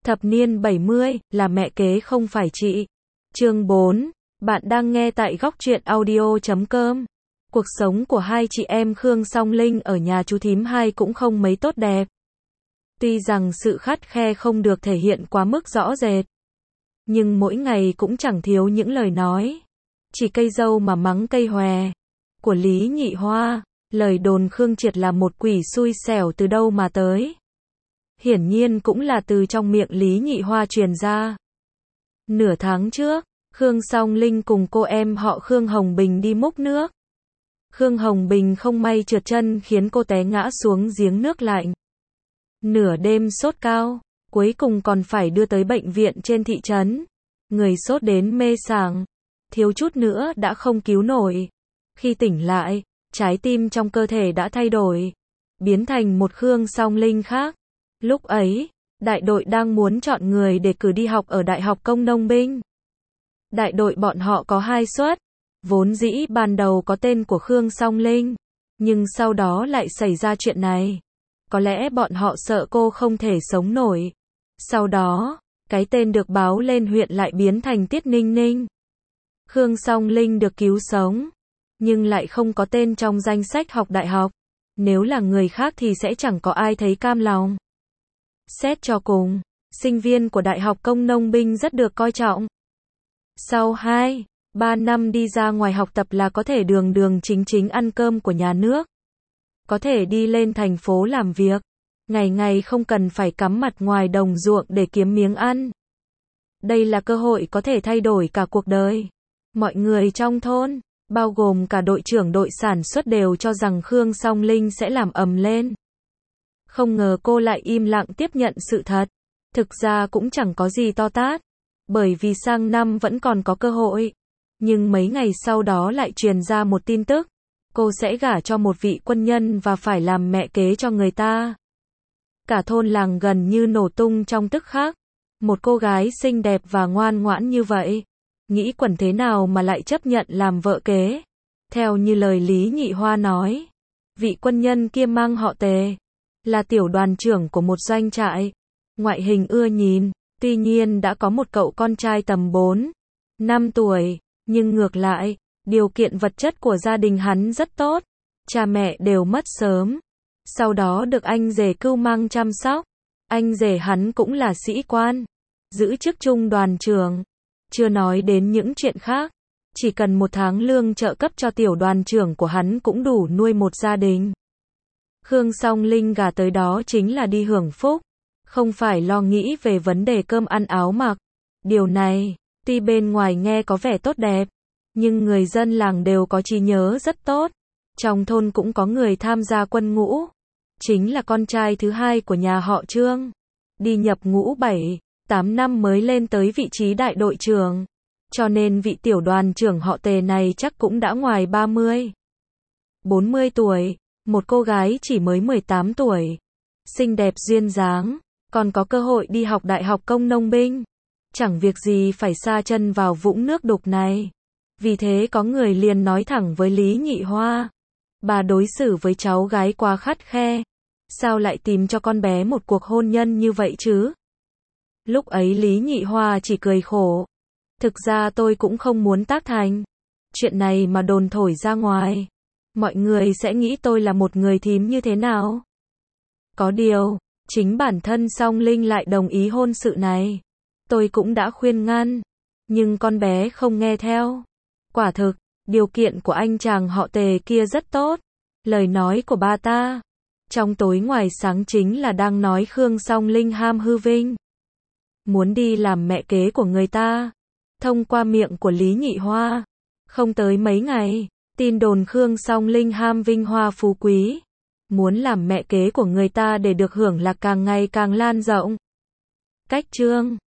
Thập niên 70, là mẹ kế không phải chị. Chương 4. Bạn đang nghe tại góc truyện audio.com. Cuộc sống của hai chị em Khương Song Linh ở nhà chú thím hai cũng không mấy tốt đẹp. Tuy rằng sự khắt khe không được thể hiện quá mức rõ rệt, nhưng mỗi ngày cũng chẳng thiếu những lời nói. Chỉ cây dâu mà mắng cây hòe. Của Lý Nhị Hoa, lời đồn Khương Triệt là một quỷ xui xẻo từ đâu mà tới. Hiển nhiên cũng là từ trong miệng Lý Nhị Hoa truyền ra. Nửa tháng trước, Khương Song Linh cùng cô em họ Khương Hồng Bình đi múc nước. Khương Hồng Bình không may trượt chân khiến cô té ngã xuống giếng nước lạnh. Nửa đêm sốt cao, cuối cùng còn phải đưa tới bệnh viện trên thị trấn. Người sốt đến mê sảng, thiếu chút nữa đã không cứu nổi. Khi tỉnh lại, trái tim trong cơ thể đã thay đổi, biến thành một Khương Song Linh khác. Lúc ấy, đại đội đang muốn chọn người để cử đi học ở Đại học Công Nông Binh. Đại đội bọn họ có 2 suất, vốn dĩ ban đầu có tên của Khương Song Linh, nhưng sau đó lại xảy ra chuyện này. Có lẽ bọn họ sợ cô không thể sống nổi. Sau đó, cái tên được báo lên huyện lại biến thành Tiết Ninh Ninh. Khương Song Linh được cứu sống, nhưng lại không có tên trong danh sách học đại học. Nếu là người khác thì sẽ chẳng có ai thấy cam lòng. Xét cho cùng, sinh viên của Đại học Công Nông Binh rất được coi trọng. Sau 2-3 năm đi ra ngoài học tập là có thể đường đường chính chính ăn cơm của nhà nước. Có thể đi lên thành phố làm việc, ngày ngày không cần phải cắm mặt ngoài đồng ruộng để kiếm miếng ăn. Đây là cơ hội có thể thay đổi cả cuộc đời. Mọi người trong thôn, bao gồm cả đội trưởng đội sản xuất đều cho rằng Khương Song Linh sẽ làm ầm lên. Không ngờ cô lại im lặng tiếp nhận sự thật. Thực ra cũng chẳng có gì to tát, bởi vì sang năm vẫn còn có cơ hội. Nhưng mấy ngày sau đó lại truyền ra một tin tức, cô sẽ gả cho một vị quân nhân và phải làm mẹ kế cho người ta. Cả thôn làng gần như nổ tung trong tức khắc. Một cô gái xinh đẹp và ngoan ngoãn như vậy, nghĩ quẩn thế nào mà lại chấp nhận làm vợ kế. Theo như lời Lý Nhị Hoa nói, vị quân nhân kia mang họ Tề, là tiểu đoàn trưởng của một doanh trại, ngoại hình ưa nhìn, tuy nhiên đã có một cậu con trai tầm 4-5 tuổi, nhưng ngược lại, điều kiện vật chất của gia đình hắn rất tốt, cha mẹ đều mất sớm, sau đó được anh rể cưu mang chăm sóc, anh rể hắn cũng là sĩ quan, giữ chức trung đoàn trưởng, chưa nói đến những chuyện khác, chỉ cần 1 tháng lương trợ cấp cho tiểu đoàn trưởng của hắn cũng đủ nuôi một gia đình. Khương Song Linh gả tới đó chính là đi hưởng phúc, không phải lo nghĩ về vấn đề cơm ăn áo mặc. Điều này, tuy bên ngoài nghe có vẻ tốt đẹp, nhưng người dân làng đều có trí nhớ rất tốt. Trong thôn cũng có người tham gia quân ngũ, chính là con trai thứ 2 của nhà họ Trương. Đi nhập ngũ 7-8 năm mới lên tới vị trí đại đội trưởng, cho nên vị tiểu đoàn trưởng họ Tề này chắc cũng đã ngoài 30-40 tuổi. Một cô gái chỉ mới 18 tuổi, xinh đẹp duyên dáng, còn có cơ hội đi học Đại học Công Nông Binh. Chẳng việc gì phải sa chân vào vũng nước đục này. Vì thế có người liền nói thẳng với Lý Nhị Hoa, bà đối xử với cháu gái quá khắt khe, sao lại tìm cho con bé một cuộc hôn nhân như vậy chứ? Lúc ấy Lý Nhị Hoa chỉ cười khổ. Thực ra tôi cũng không muốn tác thành. Chuyện này mà đồn thổi ra ngoài, mọi người sẽ nghĩ tôi là một người thím như thế nào? Có điều, chính bản thân Song Linh lại đồng ý hôn sự này. Tôi cũng đã khuyên ngăn, nhưng con bé không nghe theo. Quả thực, điều kiện của anh chàng họ Tề kia rất tốt. Lời nói của ba ta, trong tối ngoài sáng chính là đang nói Khương Song Linh ham hư vinh, muốn đi làm mẹ kế của người ta. Thông qua miệng của Lý Nhị Hoa, không tới mấy ngày, tin đồn Khương Song Linh ham vinh hoa phú quý, muốn làm mẹ kế của người ta để được hưởng lạc càng ngày càng lan rộng. Cách chương